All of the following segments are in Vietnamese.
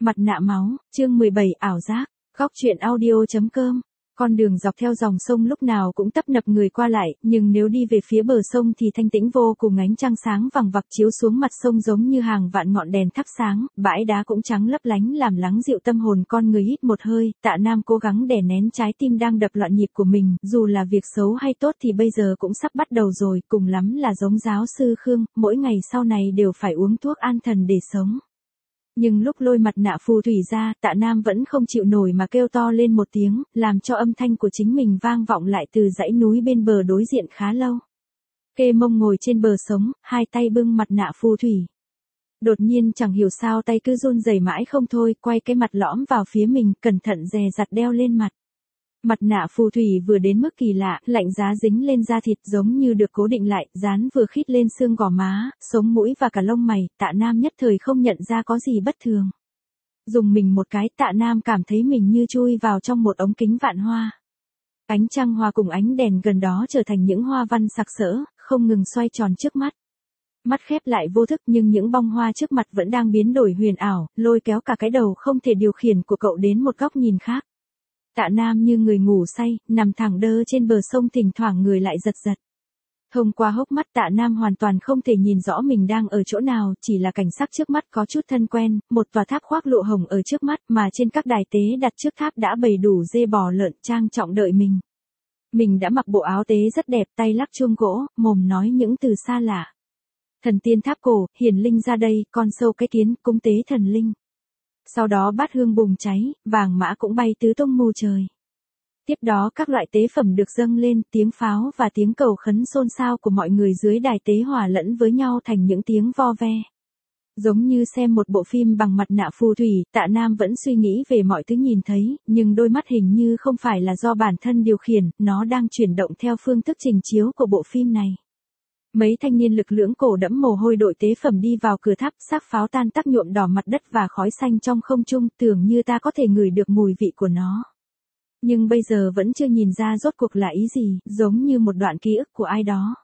Mặt nạ máu, chương 17 ảo giác, góc truyện audio.com. Con đường dọc theo dòng sông lúc nào cũng tấp nập người qua lại, nhưng nếu đi về phía bờ sông thì thanh tĩnh vô cùng, ánh trăng sáng vằng vặc chiếu xuống mặt sông giống như hàng vạn ngọn đèn thắp sáng, bãi đá cũng trắng lấp lánh làm lắng dịu tâm hồn con người. Hít một hơi, Tạ Nam cố gắng đè nén trái tim đang đập loạn nhịp của mình, dù là việc xấu hay tốt thì bây giờ cũng sắp bắt đầu rồi, cùng lắm là giống giáo sư Khương, mỗi ngày sau này đều phải uống thuốc an thần để sống. Nhưng lúc lôi mặt nạ phù thủy ra, Tạ Nam vẫn không chịu nổi mà kêu to lên một tiếng, làm cho âm thanh của chính mình vang vọng lại từ dãy núi bên bờ đối diện khá lâu. Kê mông ngồi trên bờ sống, hai tay bưng mặt nạ phù thủy. Đột nhiên chẳng hiểu sao tay cứ run rẩy mãi không thôi, quay cái mặt lõm vào phía mình, cẩn thận dè dặt đeo lên mặt. Mặt nạ phù thủy vừa đến mức kỳ lạ, lạnh giá dính lên da thịt giống như được cố định lại, dán vừa khít lên xương gò má, sống mũi và cả lông mày. Tạ Nam nhất thời không nhận ra có gì bất thường. Dùng mình một cái, Tạ Nam cảm thấy mình như chui vào trong một ống kính vạn hoa. Ánh trăng hòa cùng ánh đèn gần đó trở thành những hoa văn sặc sỡ, không ngừng xoay tròn trước mắt. Mắt khép lại vô thức nhưng những bông hoa trước mặt vẫn đang biến đổi huyền ảo, lôi kéo cả cái đầu không thể điều khiển của cậu đến một góc nhìn khác. Tạ Nam như người ngủ say, nằm thẳng đơ trên bờ sông, thỉnh thoảng người lại giật giật. Thông qua hốc mắt Tạ Nam hoàn toàn không thể nhìn rõ mình đang ở chỗ nào, chỉ là cảnh sắc trước mắt có chút thân quen, một tòa tháp khoác lụa hồng ở trước mắt mà trên các đài tế đặt trước tháp đã bày đủ dê bò lợn trang trọng đợi mình. Mình đã mặc bộ áo tế rất đẹp, tay lắc chuông gỗ, mồm nói những từ xa lạ. Thần tiên tháp cổ, hiển linh ra đây, con sâu cái kiến, cúng tế thần linh. Sau đó bát hương bùng cháy, vàng mã cũng bay tứ tung mù trời. Tiếp đó các loại tế phẩm được dâng lên, tiếng pháo và tiếng cầu khấn xôn xao của mọi người dưới đài tế hòa lẫn với nhau thành những tiếng vo ve. Giống như xem một bộ phim bằng mặt nạ phù thủy, Tạ Nam vẫn suy nghĩ về mọi thứ nhìn thấy, nhưng đôi mắt hình như không phải là do bản thân điều khiển, nó đang chuyển động theo phương thức trình chiếu của bộ phim này. Mấy thanh niên lực lưỡng cổ đẫm mồ hôi đội tế phẩm đi vào cửa tháp, xác pháo tan tác nhuộm đỏ mặt đất và khói xanh trong không trung, tưởng như ta có thể ngửi được mùi vị của nó. Nhưng bây giờ vẫn chưa nhìn ra rốt cuộc là ý gì, giống như một đoạn ký ức của ai đó.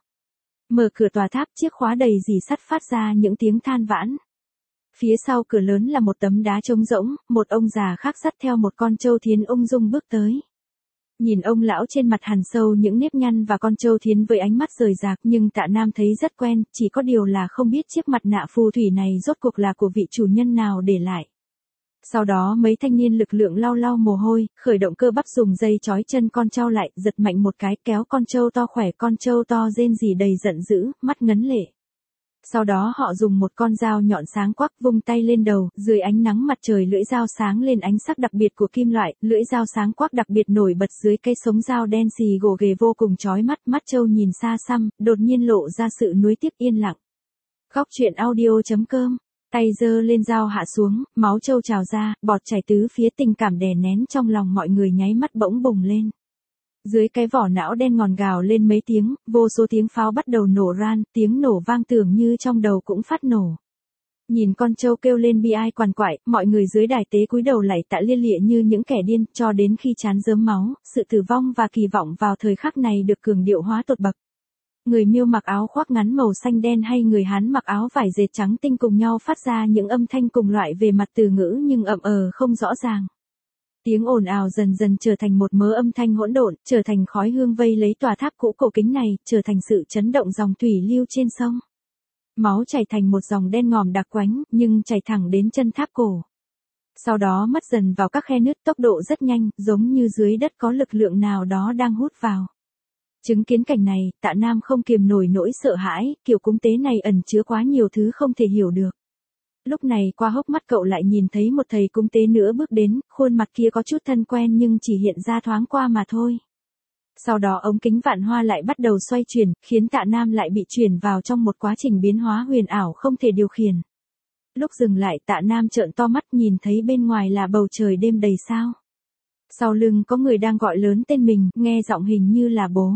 Mở cửa tòa tháp, chiếc khóa đầy rỉ sắt phát ra những tiếng than vãn. Phía sau cửa lớn là một tấm đá trống rỗng, một ông già khác dắt theo một con trâu thiến ung dung bước tới. Nhìn ông lão trên mặt hằn sâu những nếp nhăn và con trâu thiến với ánh mắt rời rạc, nhưng Tạ Nam thấy rất quen, chỉ có điều là không biết chiếc mặt nạ phù thủy này rốt cuộc là của vị chủ nhân nào để lại. Sau đó mấy thanh niên lực lượng lau lau mồ hôi, khởi động cơ bắp dùng dây trói chân con trâu lại, giật mạnh một cái kéo con trâu to khỏe, con trâu to rên rỉ đầy giận dữ, mắt ngấn lệ. Sau đó họ dùng một con dao nhọn sáng quắc vung tay lên đầu, dưới ánh nắng mặt trời lưỡi dao sáng lên ánh sắc đặc biệt của kim loại, lưỡi dao sáng quắc đặc biệt nổi bật dưới cây sống dao đen xì gồ ghề vô cùng chói mắt, mắt trâu nhìn xa xăm, đột nhiên lộ ra sự nuối tiếc yên lặng. Góc truyện audio.com, tay giơ lên dao hạ xuống, máu trâu trào ra, bọt chảy tứ phía, tình cảm đè nén trong lòng mọi người nháy mắt bỗng bùng lên. Dưới cái vỏ não đen ngòn gào lên mấy tiếng, vô số tiếng pháo bắt đầu nổ ran, tiếng nổ vang tưởng như trong đầu cũng phát nổ. Nhìn con trâu kêu lên bi ai quằn quại, mọi người dưới đài tế cúi đầu lạy tạ lia lịa như những kẻ điên, cho đến khi chán rớm máu, sự tử vong và kỳ vọng vào thời khắc này được cường điệu hóa tột bậc. Người Miêu mặc áo khoác ngắn màu xanh đen hay người Hán mặc áo vải dệt trắng tinh cùng nhau phát ra những âm thanh cùng loại về mặt từ ngữ nhưng ậm không rõ ràng. Tiếng ồn ào dần dần trở thành một mớ âm thanh hỗn độn, trở thành khói hương vây lấy tòa tháp cũ cổ kính này, trở thành sự chấn động dòng thủy lưu trên sông. Máu chảy thành một dòng đen ngòm đặc quánh, nhưng chảy thẳng đến chân tháp cổ. Sau đó mất dần vào các khe nứt, tốc độ rất nhanh, giống như dưới đất có lực lượng nào đó đang hút vào. Chứng kiến cảnh này, Tạ Nam không kiềm nổi nỗi sợ hãi, kiểu cúng tế này ẩn chứa quá nhiều thứ không thể hiểu được. Lúc này qua hốc mắt cậu lại nhìn thấy một thầy cúng tế nữa bước đến, khuôn mặt kia có chút thân quen nhưng chỉ hiện ra thoáng qua mà thôi. Sau đó ống kính vạn hoa lại bắt đầu xoay chuyển, khiến Tạ Nam lại bị chuyển vào trong một quá trình biến hóa huyền ảo không thể điều khiển. Lúc dừng lại Tạ Nam trợn to mắt nhìn thấy bên ngoài là bầu trời đêm đầy sao. Sau lưng có người đang gọi lớn tên mình, nghe giọng hình như là bố.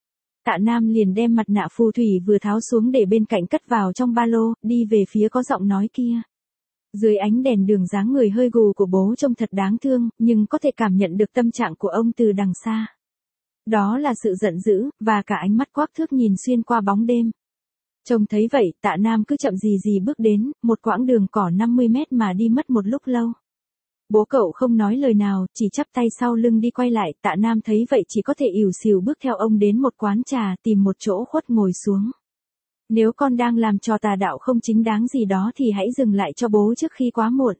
Tạ Nam liền đem mặt nạ phù thủy vừa tháo xuống để bên cạnh cất vào trong ba lô, đi về phía có giọng nói kia. Dưới ánh đèn đường dáng người hơi gù của bố trông thật đáng thương, nhưng có thể cảm nhận được tâm trạng của ông từ đằng xa. Đó là sự giận dữ, và cả ánh mắt quắc thước nhìn xuyên qua bóng đêm. Trông thấy vậy, Tạ Nam cứ chậm gì gì bước đến, một quãng đường cỏ 50 mét mà đi mất một lúc lâu. Bố cậu không nói lời nào, chỉ chắp tay sau lưng đi quay lại, Tạ Nam thấy vậy chỉ có thể ỉu xìu bước theo ông đến một quán trà tìm một chỗ khuất ngồi xuống. Nếu con đang làm trò tà đạo không chính đáng gì đó thì hãy dừng lại cho bố trước khi quá muộn.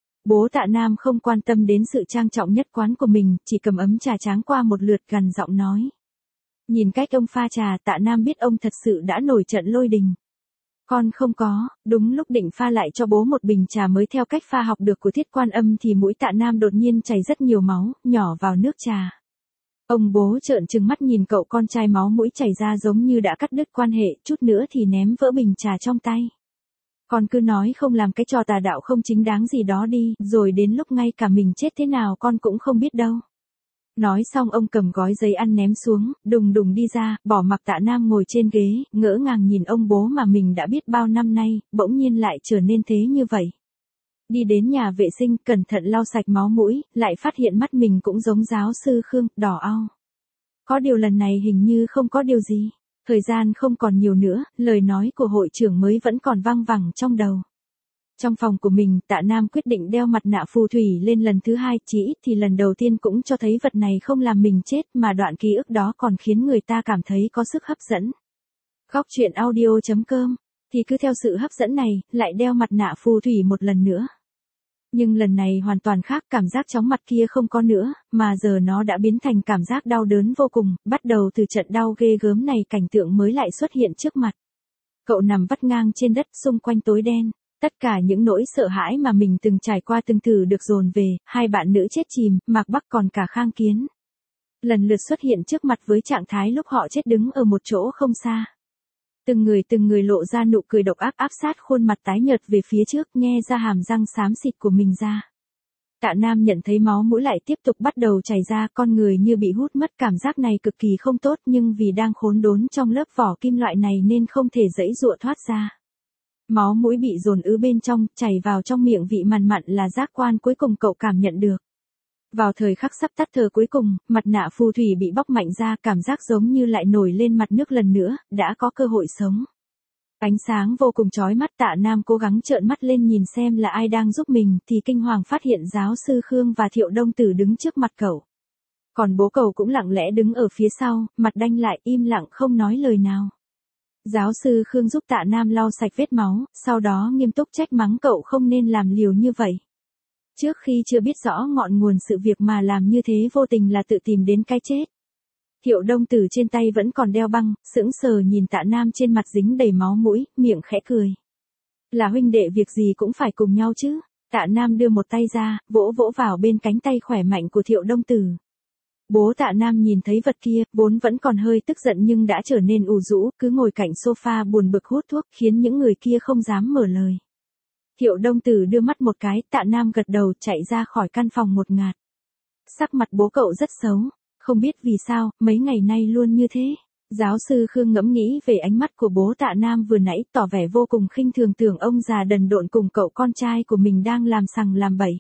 Bố Tạ Nam không quan tâm đến sự trang trọng nhất quán của mình, chỉ cầm ấm trà tráng qua một lượt gằn giọng nói. Nhìn cách ông pha trà, Tạ Nam biết ông thật sự đã nổi trận lôi đình. Con không có, đúng lúc định pha lại cho bố một bình trà mới theo cách pha học được của Thiết Quan Âm thì mũi Tạ Nam đột nhiên chảy rất nhiều máu, nhỏ vào nước trà. Ông bố trợn trừng mắt nhìn cậu con trai máu mũi chảy ra giống như đã cắt đứt quan hệ, chút nữa thì ném vỡ bình trà trong tay. Con cứ nói không làm cái trò tà đạo không chính đáng gì đó đi, rồi đến lúc ngay cả mình chết thế nào con cũng không biết đâu. Nói xong ông cầm gói giấy ăn ném xuống, đùng đùng đi ra, bỏ mặc Tạ Nam ngồi trên ghế, ngỡ ngàng nhìn ông bố mà mình đã biết bao năm nay, bỗng nhiên lại trở nên thế như vậy. Đi đến nhà vệ sinh, cẩn thận lau sạch máu mũi, lại phát hiện mắt mình cũng giống giáo sư Khương, đỏ au. Có điều lần này hình như không có điều gì. Thời gian không còn nhiều nữa, lời nói của hội trưởng mới vẫn còn vang vẳng trong đầu. Trong phòng của mình, Tạ Nam quyết định đeo mặt nạ phù thủy lên lần thứ 2, chỉ ít thì lần đầu tiên cũng cho thấy vật này không làm mình chết mà đoạn ký ức đó còn khiến người ta cảm thấy có sức hấp dẫn. Góc truyện audio.com, thì cứ theo sự hấp dẫn này, lại đeo mặt nạ phù thủy một lần nữa. Nhưng lần này hoàn toàn khác, cảm giác chóng mặt kia không có nữa, mà giờ nó đã biến thành cảm giác đau đớn vô cùng, bắt đầu từ trận đau ghê gớm này cảnh tượng mới lại xuất hiện trước mặt. Cậu nằm vắt ngang trên đất, xung quanh tối đen, tất cả những nỗi sợ hãi mà mình từng trải qua từng thử được dồn về, hai bạn nữ chết chìm, Mạc Bắc còn cả Khang Kiến. Lần lượt xuất hiện trước mặt với trạng thái lúc họ chết đứng ở một chỗ không xa. Từng người lộ ra nụ cười độc ác áp sát khuôn mặt tái nhợt về phía trước, nghe ra hàm răng xám xịt của mình ra. Tạ Nam nhận thấy máu mũi lại tiếp tục bắt đầu chảy ra, con người như bị hút mất, cảm giác này cực kỳ không tốt nhưng vì đang khốn đốn trong lớp vỏ kim loại này nên không thể giãy giụa thoát ra. Máu mũi bị dồn ứ bên trong, chảy vào trong miệng, vị mặn mặn là giác quan cuối cùng cậu cảm nhận được. Vào thời khắc sắp tắt thở cuối cùng, mặt nạ phù thủy bị bóc mạnh ra, cảm giác giống như lại nổi lên mặt nước lần nữa, đã có cơ hội sống. Ánh sáng vô cùng chói mắt, Tạ Nam cố gắng trợn mắt lên nhìn xem là ai đang giúp mình, thì kinh hoàng phát hiện giáo sư Khương và Thiệu Đông Tử đứng trước mặt cậu. Còn bố cậu cũng lặng lẽ đứng ở phía sau, mặt đanh lại, im lặng không nói lời nào. Giáo sư Khương giúp Tạ Nam lau sạch vết máu, sau đó nghiêm túc trách mắng cậu không nên làm liều như vậy. Trước khi chưa biết rõ ngọn nguồn sự việc mà làm như thế vô tình là tự tìm đến cái chết. Thiệu Đông Tử trên tay vẫn còn đeo băng, sững sờ nhìn Tạ Nam trên mặt dính đầy máu mũi, miệng khẽ cười. Là huynh đệ việc gì cũng phải cùng nhau chứ. Tạ Nam đưa một tay ra, vỗ vỗ vào bên cánh tay khỏe mạnh của Thiệu Đông Tử. Bố Tạ Nam nhìn thấy vật kia, vốn vẫn còn hơi tức giận nhưng đã trở nên ủ rũ, cứ ngồi cạnh sofa buồn bực hút thuốc, khiến những người kia không dám mở lời. Thiệu Đông Tử đưa mắt một cái, Tạ Nam gật đầu, chạy ra khỏi căn phòng một ngạt. Sắc mặt bố cậu rất xấu, không biết vì sao, mấy ngày nay luôn như thế. Giáo sư Khương ngẫm nghĩ về ánh mắt của bố Tạ Nam vừa nãy, tỏ vẻ vô cùng khinh thường, tưởng ông già đần độn cùng cậu con trai của mình đang làm sằng làm bậy.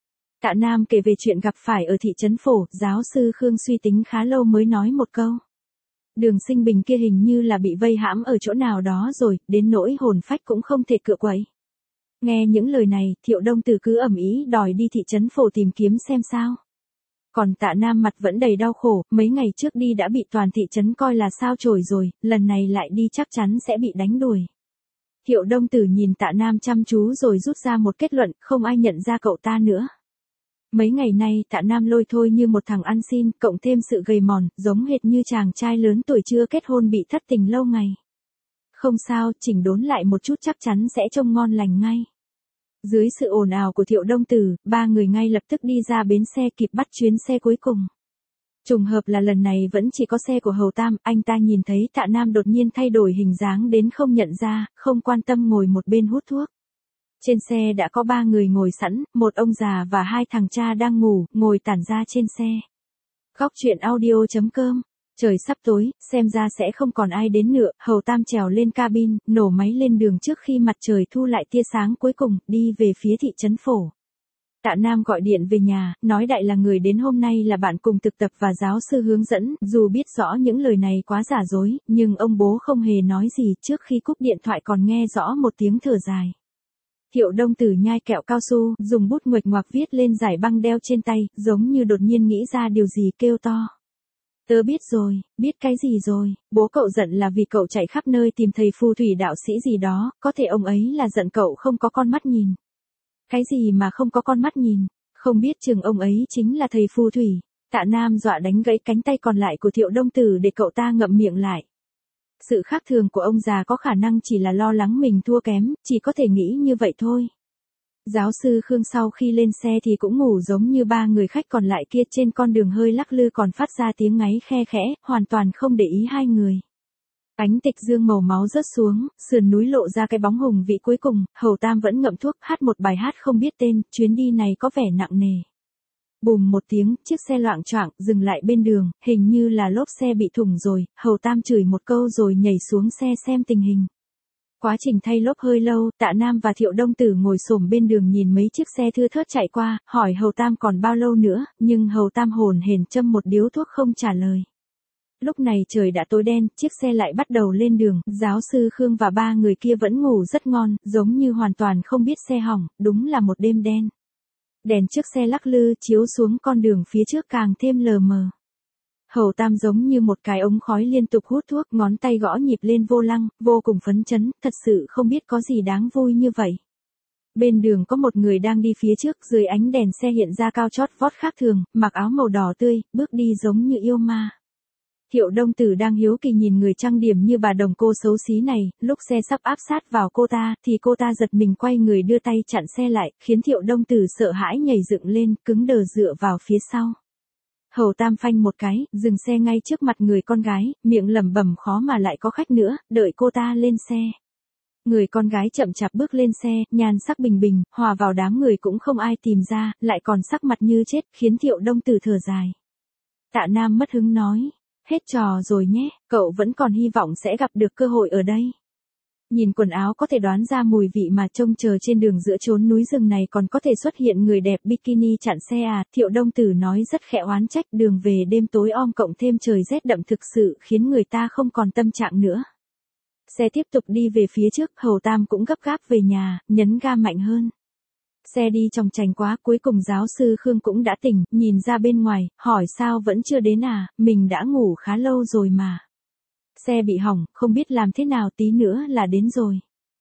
Tạ Nam kể về chuyện gặp phải ở thị trấn Phổ, giáo sư Khương suy tính khá lâu mới nói một câu. Đường Sinh Bình kia hình như là bị vây hãm ở chỗ nào đó rồi, đến nỗi hồn phách cũng không thể cựa quậy. Nghe những lời này, Thiệu Đông Tử cứ ầm ĩ đòi đi thị trấn Phổ tìm kiếm xem sao. Còn Tạ Nam mặt vẫn đầy đau khổ, mấy ngày trước đi đã bị toàn thị trấn coi là sao chổi rồi, lần này lại đi chắc chắn sẽ bị đánh đuổi. Thiệu Đông Tử nhìn Tạ Nam chăm chú rồi rút ra một kết luận, không ai nhận ra cậu ta nữa. Mấy ngày nay Tạ Nam lôi thôi như một thằng ăn xin, cộng thêm sự gầy mòn, giống hệt như chàng trai lớn tuổi chưa kết hôn bị thất tình lâu ngày. Không sao, chỉnh đốn lại một chút chắc chắn sẽ trông ngon lành ngay. Dưới sự ồn ào của Thiệu Đông Tử, ba người ngay lập tức đi ra bến xe kịp bắt chuyến xe cuối cùng. Trùng hợp là lần này vẫn chỉ có xe của Hầu Tam, anh ta nhìn thấy Tạ Nam đột nhiên thay đổi hình dáng đến không nhận ra, không quan tâm ngồi một bên hút thuốc. Trên xe đã có 3 người ngồi sẵn, một ông già và 2 thằng cha đang ngủ, ngồi tản ra trên xe. Góc truyện audio.com. Trời sắp tối, xem ra sẽ không còn ai đến nữa, Hầu Tam trèo lên cabin, nổ máy lên đường trước khi mặt trời thu lại tia sáng cuối cùng, đi về phía thị trấn Phổ. Tạ Nam gọi điện về nhà, nói đại là người đến hôm nay là bạn cùng thực tập và giáo sư hướng dẫn, dù biết rõ những lời này quá giả dối, nhưng ông bố không hề nói gì, trước khi cúp điện thoại còn nghe rõ một tiếng thở dài. Thiệu Đông Tử nhai kẹo cao su, dùng bút nguệch ngoạc viết lên dải băng đeo trên tay, giống như đột nhiên nghĩ ra điều gì kêu to. Tớ biết rồi, biết cái gì rồi, bố cậu giận là vì cậu chạy khắp nơi tìm thầy phù thủy đạo sĩ gì đó, có thể ông ấy là giận cậu không có con mắt nhìn. Cái gì mà không có con mắt nhìn, không biết chừng ông ấy chính là thầy phù thủy. Tạ Nam dọa đánh gãy cánh tay còn lại của Thiệu Đông Tử để cậu ta ngậm miệng lại. Sự khác thường của ông già có khả năng chỉ là lo lắng mình thua kém, chỉ có thể nghĩ như vậy thôi. Giáo sư Khương sau khi lên xe thì cũng ngủ giống như ba người khách còn lại kia, trên con đường hơi lắc lư còn phát ra tiếng ngáy khe khẽ, hoàn toàn không để ý hai người. Ánh tịch dương màu máu rớt xuống, sườn núi lộ ra cái bóng hùng vĩ cuối cùng, Hầu Tam vẫn ngậm thuốc hát một bài hát không biết tên, chuyến đi này có vẻ nặng nề. Bùm một tiếng, chiếc xe loạng choạng dừng lại bên đường, hình như là lốp xe bị thủng rồi, Hầu Tam chửi một câu rồi nhảy xuống xe xem tình hình. Quá trình thay lốp hơi lâu, Tạ Nam và Thiệu Đông Tử ngồi xổm bên đường nhìn mấy chiếc xe thưa thớt chạy qua, hỏi Hầu Tam còn bao lâu nữa, nhưng Hầu Tam hồn hển châm một điếu thuốc không trả lời. Lúc này trời đã tối đen, chiếc xe lại bắt đầu lên đường, giáo sư Khương và ba người kia vẫn ngủ rất ngon, giống như hoàn toàn không biết xe hỏng, đúng là một đêm đen. Đèn trước xe lắc lư chiếu xuống con đường phía trước càng thêm lờ mờ. Hầu Tam giống như một cái ống khói liên tục hút thuốc, ngón tay gõ nhịp lên vô lăng, vô cùng phấn chấn, thật sự không biết có gì đáng vui như vậy. Bên đường có một người đang đi phía trước, dưới ánh đèn xe hiện ra cao chót vót khác thường, mặc áo màu đỏ tươi, bước đi giống như yêu ma. Thiệu Đông Tử đang hiếu kỳ nhìn người trang điểm như bà đồng cô xấu xí này, lúc xe sắp áp sát vào cô ta, thì cô ta giật mình quay người đưa tay chặn xe lại, khiến Thiệu Đông Tử sợ hãi nhảy dựng lên, cứng đờ dựa vào phía sau. Hầu Tam phanh một cái, dừng xe ngay trước mặt người con gái, miệng lẩm bẩm khó mà lại có khách nữa, đợi cô ta lên xe. Người con gái chậm chạp bước lên xe, nhan sắc bình bình, hòa vào đám người cũng không ai tìm ra, lại còn sắc mặt như chết, khiến Thiệu Đông Tử thở dài. Tạ Nam mất hứng nói, hết trò rồi nhé, cậu vẫn còn hy vọng sẽ gặp được cơ hội ở đây. Nhìn quần áo có thể đoán ra mùi vị mà trông chờ trên đường giữa chốn núi rừng này còn có thể xuất hiện người đẹp bikini chặn xe à, Thiệu Đông Tử nói rất khẽ oán trách, đường về đêm tối om cộng thêm trời rét đậm thực sự khiến người ta không còn tâm trạng nữa. Xe tiếp tục đi về phía trước, Hầu Tam cũng gấp gáp về nhà, nhấn ga mạnh hơn. Xe đi chòng chành quá, cuối cùng giáo sư Khương cũng đã tỉnh, nhìn ra bên ngoài, hỏi sao vẫn chưa đến à, mình đã ngủ khá lâu rồi mà. Xe bị hỏng, không biết làm thế nào, tí nữa là đến rồi.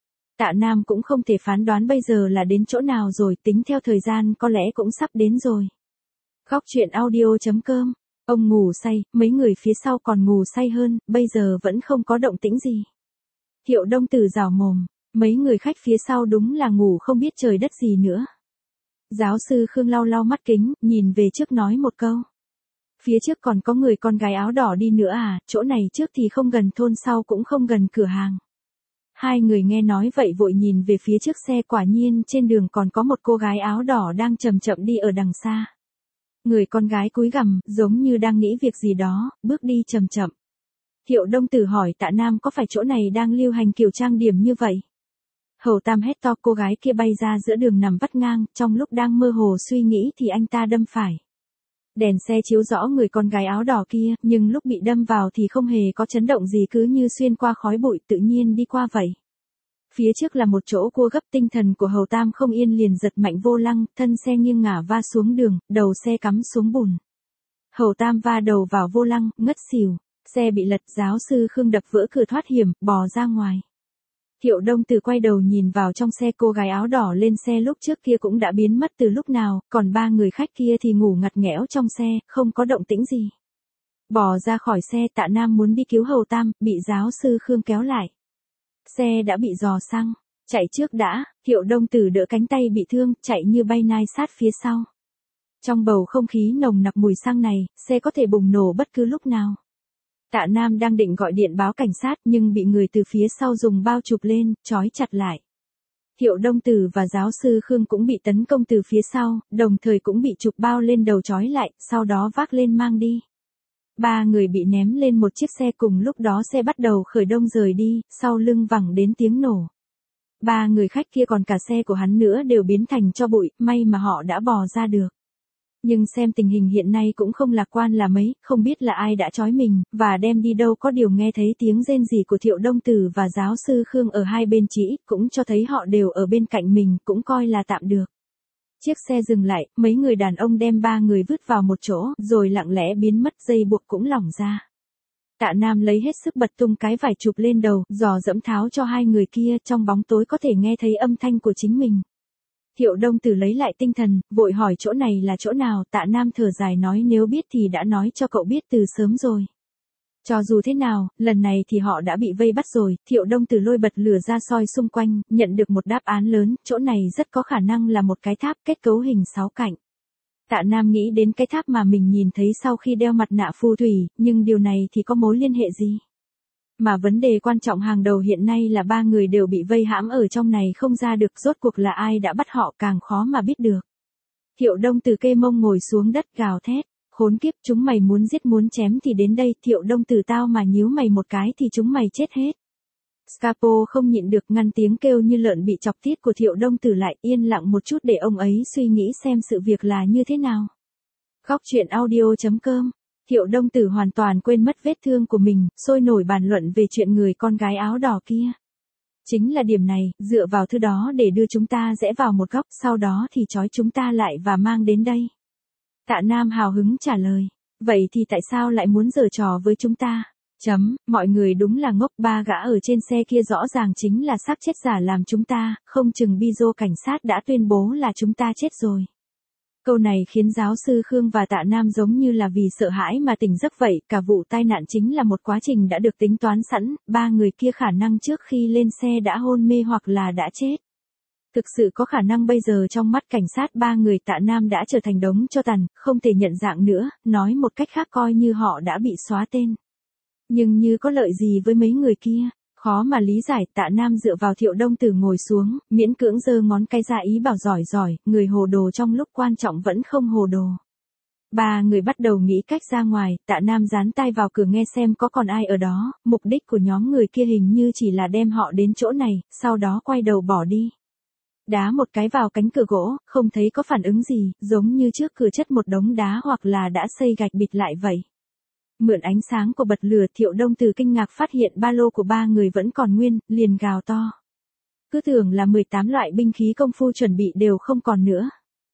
Tạ Nam cũng không thể phán đoán bây giờ là đến chỗ nào rồi, tính theo thời gian có lẽ cũng sắp đến rồi. Góc truyện audio.com. Ông ngủ say, mấy người phía sau còn ngủ say hơn, bây giờ vẫn không có động tĩnh gì. Thiệu Đông Tử rảo mồm, mấy người khách phía sau đúng là ngủ không biết trời đất gì nữa. Giáo sư Khương lau lau mắt kính, nhìn về trước nói một câu. Phía trước còn có người con gái áo đỏ đi nữa à, chỗ này trước thì không gần thôn, sau cũng không gần cửa hàng. Hai người nghe nói vậy vội nhìn về phía trước xe, quả nhiên trên đường còn có một cô gái áo đỏ đang chậm chậm đi ở đằng xa. Người con gái cúi gằm, giống như đang nghĩ việc gì đó, bước đi chậm chậm. Thiệu Đông Tử hỏi Tạ Nam có phải chỗ này đang lưu hành kiểu trang điểm như vậy? Hầu Tam hét to, cô gái kia bay ra giữa đường nằm vắt ngang, trong lúc đang mơ hồ suy nghĩ thì anh ta đâm phải. Đèn xe chiếu rõ người con gái áo đỏ kia, nhưng lúc bị đâm vào thì không hề có chấn động gì, cứ như xuyên qua khói bụi tự nhiên đi qua vậy. Phía trước là một chỗ cua gấp, tinh thần của Hầu Tam không yên liền giật mạnh vô lăng, thân xe nghiêng ngả va xuống đường, đầu xe cắm xuống bùn. Hầu Tam va đầu vào vô lăng, ngất xỉu, xe bị lật, giáo sư Khương đập vỡ cửa thoát hiểm, bò ra ngoài. Thiệu Đông Tử quay đầu nhìn vào trong xe, cô gái áo đỏ lên xe lúc trước kia cũng đã biến mất từ lúc nào, còn ba người khách kia thì ngủ ngặt nghẽo trong xe, không có động tĩnh gì. Bò ra khỏi xe, Tạ Nam muốn đi cứu Hầu Tam, bị giáo sư Khương kéo lại. Xe đã bị rò xăng, chạy trước đã, Thiệu Đông Tử đỡ cánh tay bị thương, chạy như bay nai sát phía sau. Trong bầu không khí nồng nặc mùi xăng này, xe có thể bùng nổ bất cứ lúc nào. Tạ Nam đang định gọi điện báo cảnh sát nhưng bị người từ phía sau dùng bao chụp lên, trói chặt lại. Thiệu Đông Tử và giáo sư Khương cũng bị tấn công từ phía sau, đồng thời cũng bị chụp bao lên đầu trói lại, sau đó vác lên mang đi. Ba người bị ném lên một chiếc xe, cùng lúc đó xe bắt đầu khởi động rời đi, sau lưng vẳng đến tiếng nổ. Ba người khách kia còn cả xe của hắn nữa đều biến thành tro bụi, may mà họ đã bò ra được. Nhưng xem tình hình hiện nay cũng không lạc quan là mấy, không biết là ai đã trói mình, và đem đi đâu. Có điều nghe thấy tiếng rên rỉ của Thiệu Đông Tử và giáo sư Khương ở hai bên chỉ, cũng cho thấy họ đều ở bên cạnh mình, cũng coi là tạm được. Chiếc xe dừng lại, mấy người đàn ông đem ba người vứt vào một chỗ, rồi lặng lẽ biến mất, dây buộc cũng lỏng ra. Tạ Nam lấy hết sức bật tung cái vải chụp lên đầu, dò dẫm tháo cho hai người kia, trong bóng tối có thể nghe thấy âm thanh của chính mình. Thiệu Đông Tử lấy lại tinh thần, vội hỏi chỗ này là chỗ nào. Tạ Nam thở dài nói nếu biết thì đã nói cho cậu biết từ sớm rồi. Cho dù thế nào, lần này thì họ đã bị vây bắt rồi. Thiệu Đông Tử lôi bật lửa ra soi xung quanh, nhận được một đáp án lớn, chỗ này rất có khả năng là một cái tháp kết cấu hình 6 cạnh. Tạ Nam nghĩ đến cái tháp mà mình nhìn thấy sau khi đeo mặt nạ phù thủy, nhưng điều này thì có mối liên hệ gì? Mà vấn đề quan trọng hàng đầu hiện nay là ba người đều bị vây hãm ở trong này không ra được, rốt cuộc là ai đã bắt họ càng khó mà biết được. Thiệu Đông Tử kê mông ngồi xuống đất gào thét, khốn kiếp, chúng mày muốn giết muốn chém thì đến đây. Thiệu Đông Tử tao mà nhíu mày một cái thì chúng mày chết hết. Scapo không nhịn được ngăn tiếng kêu như lợn bị chọc tiết của Thiệu Đông Tử lại, yên lặng một chút để ông ấy suy nghĩ xem sự việc là như thế nào. Góc truyện audio.com. Thiệu Đông Tử hoàn toàn quên mất vết thương của mình, sôi nổi bàn luận về chuyện người con gái áo đỏ kia. Chính là điểm này, dựa vào thứ đó để đưa chúng ta rẽ vào một góc, sau đó thì trói chúng ta lại và mang đến đây. Tạ Nam hào hứng trả lời. Vậy thì tại sao lại muốn giở trò với chúng ta? Mọi người đúng là ngốc, ba gã ở trên xe kia rõ ràng chính là xác chết giả làm chúng ta, không chừng Bizo cảnh sát đã tuyên bố là chúng ta chết rồi. Câu này khiến giáo sư Khương và Tạ Nam giống như là vì sợ hãi mà tỉnh giấc vậy, cả vụ tai nạn chính là một quá trình đã được tính toán sẵn, ba người kia khả năng trước khi lên xe đã hôn mê hoặc là đã chết. Thực sự có khả năng bây giờ trong mắt cảnh sát ba người Tạ Nam đã trở thành đống tro tàn, không thể nhận dạng nữa, nói một cách khác coi như họ đã bị xóa tên. Nhưng như có lợi gì với mấy người kia? Khó mà lý giải. Tạ Nam dựa vào Thiệu Đông Tử ngồi xuống, miễn cưỡng giơ ngón cái ra ý bảo giỏi giỏi, người hồ đồ trong lúc quan trọng vẫn không hồ đồ. Ba người bắt đầu nghĩ cách ra ngoài. Tạ Nam dán tai vào cửa nghe xem có còn ai ở đó, mục đích của nhóm người kia hình như chỉ là đem họ đến chỗ này, sau đó quay đầu bỏ đi. Đá một cái vào cánh cửa gỗ, không thấy có phản ứng gì, giống như trước cửa chất một đống đá hoặc là đã xây gạch bịt lại vậy. Mượn ánh sáng của bật lửa, Thiệu Đông Tử kinh ngạc phát hiện ba lô của ba người vẫn còn nguyên, liền gào to. Cứ tưởng là 18 loại binh khí công phu chuẩn bị đều không còn nữa.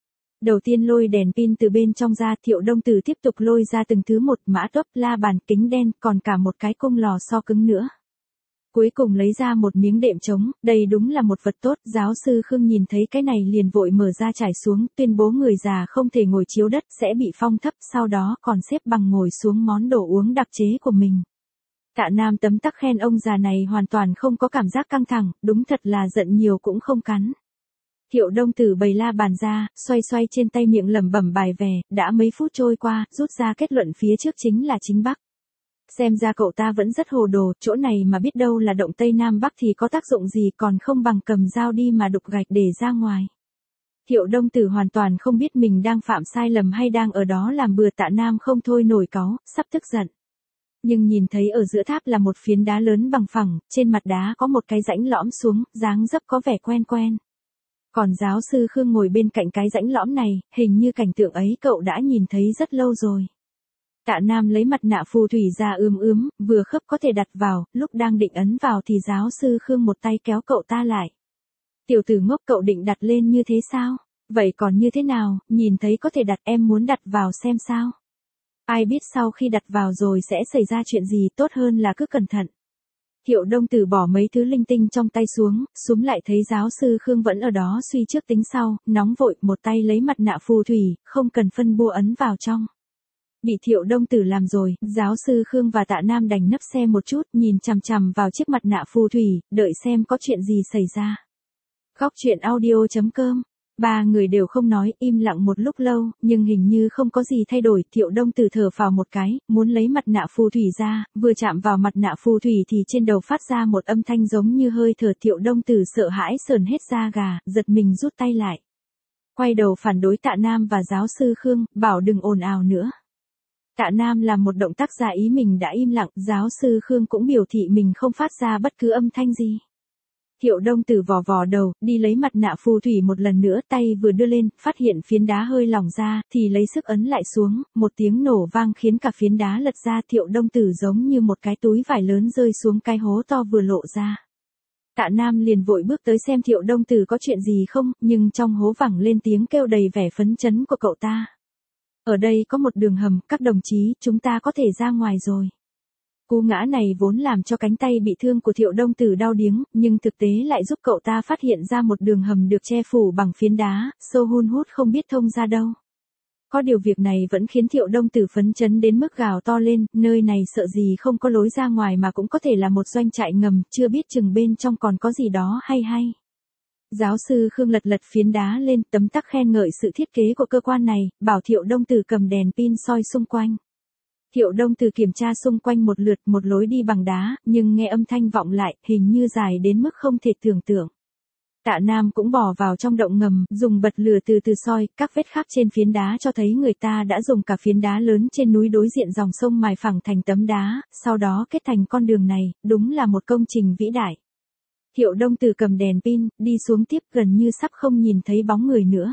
Đầu tiên lôi đèn pin từ bên trong ra, Thiệu Đông Tử tiếp tục lôi ra từng thứ một, mã tốc, la bàn, kính đen, còn cả một cái cung lò xo cứng nữa. Cuối cùng lấy ra một miếng đệm trống, đây đúng là một vật tốt. Giáo sư Khương nhìn thấy cái này liền vội mở ra trải xuống, tuyên bố người già không thể ngồi chiếu đất, sẽ bị phong thấp, sau đó còn xếp bằng ngồi xuống món đồ uống đặc chế của mình. Tạ Nam tấm tắc khen ông già này hoàn toàn không có cảm giác căng thẳng, đúng thật là giận nhiều cũng không cắn. Thiệu Đông Tử bày la bàn ra, xoay xoay trên tay miệng lẩm bẩm bài vè, đã mấy phút trôi qua, rút ra kết luận phía trước chính là chính Bắc. Xem ra cậu ta vẫn rất hồ đồ, chỗ này mà biết đâu là động Tây Nam Bắc thì có tác dụng gì, còn không bằng cầm dao đi mà đục gạch để ra ngoài. Thiệu Đông Tử hoàn toàn không biết mình đang phạm sai lầm hay đang ở đó làm bừa. Tạ Nam không thôi nổi cáu, sắp tức giận. Nhưng nhìn thấy ở giữa tháp là một phiến đá lớn bằng phẳng, trên mặt đá có một cái rãnh lõm xuống, dáng dấp có vẻ quen quen. Còn giáo sư Khương ngồi bên cạnh cái rãnh lõm này, hình như cảnh tượng ấy cậu đã nhìn thấy rất lâu rồi. Tạ Nam lấy mặt nạ phù thủy ra vừa khớp có thể đặt vào, lúc đang định ấn vào thì giáo sư Khương một tay kéo cậu ta lại. Tiểu tử ngốc, cậu định đặt lên như thế sao? Vậy còn như thế nào, nhìn thấy có thể đặt, em muốn đặt vào xem sao? Ai biết sau khi đặt vào rồi sẽ xảy ra chuyện gì, tốt hơn là cứ cẩn thận. Thiệu Đông Tử bỏ mấy thứ linh tinh trong tay xuống, súm lại thấy giáo sư Khương vẫn ở đó suy trước tính sau, nóng vội, một tay lấy mặt nạ phù thủy, không cần phân bua ấn vào trong. Bị Thiệu Đông Tử làm rồi, giáo sư Khương và Tạ Nam đành nấp xe một chút, nhìn chằm chằm vào chiếc mặt nạ phù thủy, đợi xem có chuyện gì xảy ra. Góc truyện audio.com. Ba người đều không nói, im lặng một lúc lâu, nhưng hình như không có gì thay đổi. Thiệu Đông Tử thở phào một cái, muốn lấy mặt nạ phù thủy ra, vừa chạm vào mặt nạ phù thủy thì trên đầu phát ra một âm thanh giống như hơi thở. Thiệu Đông Tử sợ hãi sởn hết da gà, giật mình rút tay lại. Quay đầu phản đối Tạ Nam và giáo sư Khương, bảo đừng ồn ào nữa. Tạ Nam làm một động tác giả ý mình đã im lặng, giáo sư Khương cũng biểu thị mình không phát ra bất cứ âm thanh gì. Thiệu Đông Tử vò vò đầu, đi lấy mặt nạ phù thủy một lần nữa, tay vừa đưa lên, phát hiện phiến đá hơi lỏng ra, thì lấy sức ấn lại xuống, một tiếng nổ vang khiến cả phiến đá lật ra. Thiệu Đông Tử giống như một cái túi vải lớn rơi xuống cái hố to vừa lộ ra. Tạ Nam liền vội bước tới xem Thiệu Đông Tử có chuyện gì không, nhưng trong hố vẳng lên tiếng kêu đầy vẻ phấn chấn của cậu ta. Ở đây có một đường hầm, các đồng chí, chúng ta có thể ra ngoài rồi. Cú ngã này vốn làm cho cánh tay bị thương của Thiệu Đông Tử đau điếng, nhưng thực tế lại giúp cậu ta phát hiện ra một đường hầm được che phủ bằng phiến đá, sâu hun hút không biết thông ra đâu. Có điều việc này vẫn khiến Thiệu Đông Tử phấn chấn đến mức gào to lên, nơi này sợ gì không có lối ra ngoài mà cũng có thể là một doanh trại ngầm, chưa biết chừng bên trong còn có gì đó hay hay. Giáo sư Khương lật lật phiến đá lên, tấm tắc khen ngợi sự thiết kế của cơ quan này, bảo Thiệu Đông Tử cầm đèn pin soi xung quanh. Thiệu Đông Tử kiểm tra xung quanh một lượt, một lối đi bằng đá, nhưng nghe âm thanh vọng lại, hình như dài đến mức không thể tưởng tượng. Tạ Nam cũng bò vào trong động ngầm, dùng bật lửa từ từ soi, các vết khắc trên phiến đá cho thấy người ta đã dùng cả phiến đá lớn trên núi đối diện dòng sông mài phẳng thành tấm đá, sau đó kết thành con đường này, đúng là một công trình vĩ đại. Thiệu Đông Tử cầm đèn pin, đi xuống tiếp, gần như sắp không nhìn thấy bóng người nữa.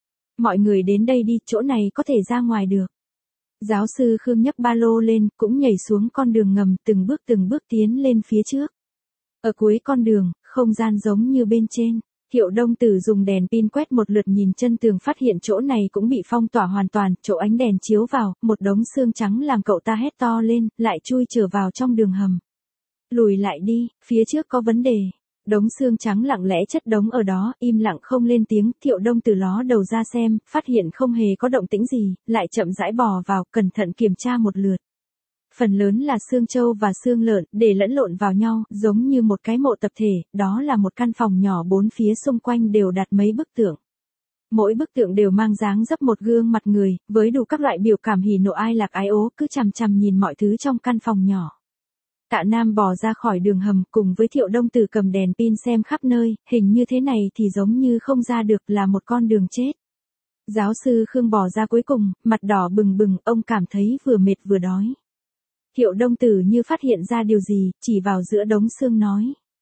Mọi người đến đây đi, chỗ này có thể ra ngoài được. Giáo sư Khương nhấc ba lô lên, cũng nhảy xuống con đường ngầm, từng bước tiến lên phía trước. Ở cuối con đường, không gian giống như bên trên. Thiệu Đông Tử dùng đèn pin quét một lượt nhìn chân tường, phát hiện chỗ này cũng bị phong tỏa hoàn toàn, chỗ ánh đèn chiếu vào, một đống xương trắng làm cậu ta hét to lên, lại chui trở vào trong đường hầm. Lùi lại đi, phía trước có vấn đề. Đống xương trắng lặng lẽ chất đống ở đó, im lặng không lên tiếng. Thiệu Đông Tử ló đầu ra xem, phát hiện không hề có động tĩnh gì, lại chậm rãi bò vào, cẩn thận kiểm tra một lượt. Phần lớn là xương trâu và xương lợn, để lẫn lộn vào nhau, giống như một cái mộ tập thể. Đó là một căn phòng nhỏ, bốn phía xung quanh đều đặt mấy bức tượng. Mỗi bức tượng đều mang dáng dấp một gương mặt người, với đủ các loại biểu cảm hỉ nộ ai lạc ái ố, cứ chằm chằm nhìn mọi thứ trong căn phòng nhỏ. Tạ Nam bò ra khỏi đường hầm, cùng với Thiệu Đông Tử cầm đèn pin xem khắp nơi, hình như thế này thì giống như không ra được, là một con đường chết. Giáo sư Khương bò ra cuối cùng, mặt đỏ bừng bừng, ông cảm thấy vừa mệt vừa đói. Thiệu Đông Tử như phát hiện ra điều gì, chỉ vào giữa đống xương nói.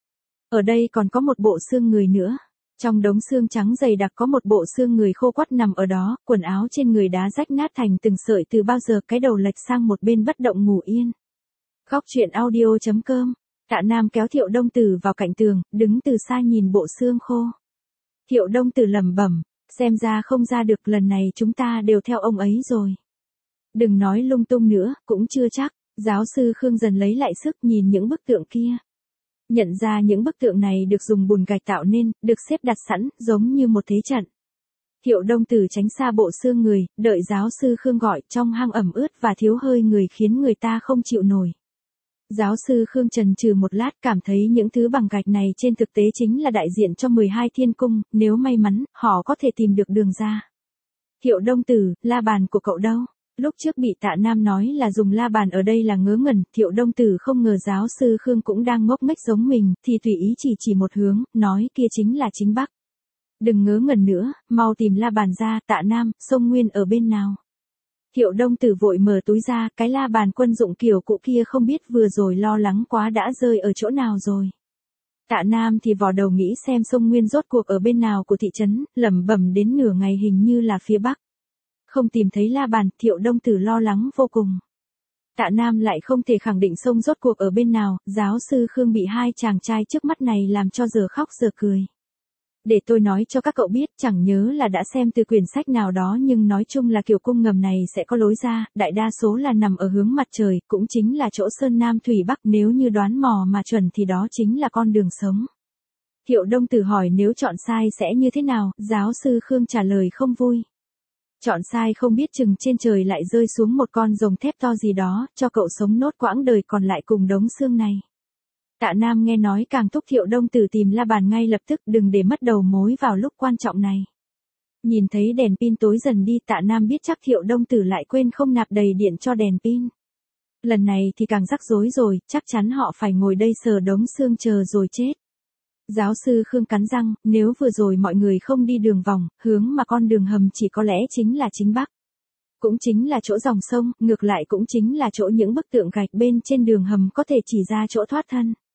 Ở đây còn có một bộ xương người nữa. Trong đống xương trắng dày đặc có một bộ xương người khô quắt nằm ở đó, quần áo trên người đá rách nát thành từng sợi từ bao giờ, cái đầu lệch sang một bên bất động ngủ yên. Góc truyện audio.com. Tạ Nam kéo Thiệu Đông Tử vào cạnh tường, đứng từ xa nhìn bộ xương khô. Thiệu Đông Tử lẩm bẩm, xem ra không ra được, lần này chúng ta đều theo ông ấy rồi. Đừng nói lung tung nữa, cũng chưa chắc. Giáo sư Khương dần lấy lại sức, nhìn những bức tượng kia. Nhận ra những bức tượng này được dùng bùn gạch tạo nên, được xếp đặt sẵn, giống như một thế trận. Thiệu Đông Tử tránh xa bộ xương người, đợi giáo sư Khương gọi, trong hang ẩm ướt và thiếu hơi người khiến người ta không chịu nổi. Giáo sư Khương chần chừ một lát, cảm thấy những thứ bằng gạch này trên thực tế chính là đại diện cho 12 thiên cung, nếu may mắn, họ có thể tìm được đường ra. Thiệu Đông Tử, la bàn của cậu đâu? Lúc trước bị Tạ Nam nói là dùng la bàn ở đây là ngớ ngẩn, Thiệu Đông Tử không ngờ giáo sư Khương cũng đang ngốc nghếch giống mình, thì tùy ý chỉ một hướng, nói kia chính là chính bắc. Đừng ngớ ngẩn nữa, mau tìm la bàn ra. Tạ Nam, sông Nguyên ở bên nào? Thiệu Đông Tử vội mở túi ra, cái la bàn quân dụng kiểu cũ kia không biết vừa rồi lo lắng quá đã rơi ở chỗ nào rồi. Tạ Nam thì vò đầu nghĩ xem sông Nguyên rốt cuộc ở bên nào của thị trấn, lẩm bẩm đến nửa ngày hình như là phía bắc. Không tìm thấy la bàn, Thiệu Đông Tử lo lắng vô cùng. Tạ Nam lại không thể khẳng định sông rốt cuộc ở bên nào, giáo sư Khương bị hai chàng trai trước mắt này làm cho giờ khóc giờ cười. Để tôi nói cho các cậu biết, chẳng nhớ là đã xem từ quyển sách nào đó, nhưng nói chung là kiểu cung ngầm này sẽ có lối ra, đại đa số là nằm ở hướng mặt trời, cũng chính là chỗ Sơn Nam Thủy Bắc, nếu như đoán mò mà chuẩn thì đó chính là con đường sống. Thiệu Đông Tử hỏi nếu chọn sai sẽ như thế nào, giáo sư Khương trả lời không vui. Chọn sai không biết chừng trên trời lại rơi xuống một con rồng thép to gì đó, cho cậu sống nốt quãng đời còn lại cùng đống xương này. Tạ Nam nghe nói càng thúc Thiệu Đông Tử tìm la bàn ngay lập tức, đừng để mất đầu mối vào lúc quan trọng này. Nhìn thấy đèn pin tối dần đi, Tạ Nam biết chắc Thiệu Đông Tử lại quên không nạp đầy điện cho đèn pin. Lần này thì càng rắc rối rồi, chắc chắn họ phải ngồi đây sờ đống xương chờ rồi chết. Giáo sư Khương cắn răng, nếu vừa rồi mọi người không đi đường vòng, hướng mà con đường hầm chỉ có lẽ chính là chính bắc. Cũng chính là chỗ dòng sông, ngược lại cũng chính là chỗ những bức tượng gạch bên trên đường hầm có thể chỉ ra chỗ thoát thân.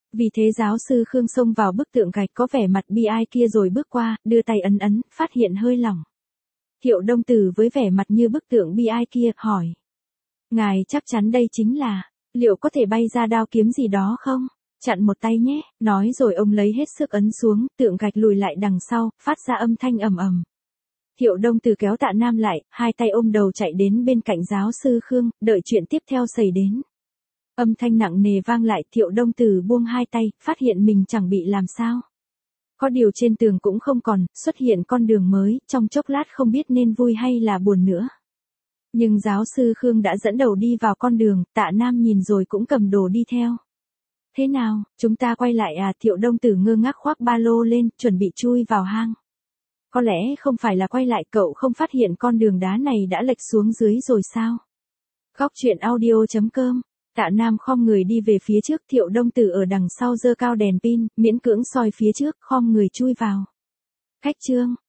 Vì thế giáo sư Khương xông vào bức tượng gạch có vẻ mặt bi ai kia rồi bước qua, đưa tay ấn ấn, phát hiện hơi lỏng. Thiệu Đông Tử với vẻ mặt như bức tượng bi ai kia, hỏi. Ngài chắc chắn đây chính là, liệu có thể bay ra đao kiếm gì đó không? Chặn một tay nhé, nói rồi ông lấy hết sức ấn xuống, tượng gạch lùi lại đằng sau, phát ra âm thanh ầm ầm. Thiệu Đông Tử kéo Tạ Nam lại, hai tay ôm đầu chạy đến bên cạnh giáo sư Khương, đợi chuyện tiếp theo xảy đến. Âm thanh nặng nề vang lại, Thiệu Đông Tử buông hai tay, phát hiện mình chẳng bị làm sao. Có điều trên tường cũng không còn, xuất hiện con đường mới, trong chốc lát không biết nên vui hay là buồn nữa. Nhưng giáo sư Khương đã dẫn đầu đi vào con đường, Tạ Nam nhìn rồi cũng cầm đồ đi theo. Thế nào, chúng ta quay lại à? Thiệu Đông Tử ngơ ngác khoác ba lô lên, chuẩn bị chui vào hang. Có lẽ không phải là quay lại, cậu không phát hiện con đường đá này đã lệch xuống dưới rồi sao? Góc truyện audio.com. Tạ Nam khom người đi về phía trước, Thiệu Đông Tử ở đằng sau giơ cao đèn pin, miễn cưỡng soi phía trước, khom người chui vào. Khách trương.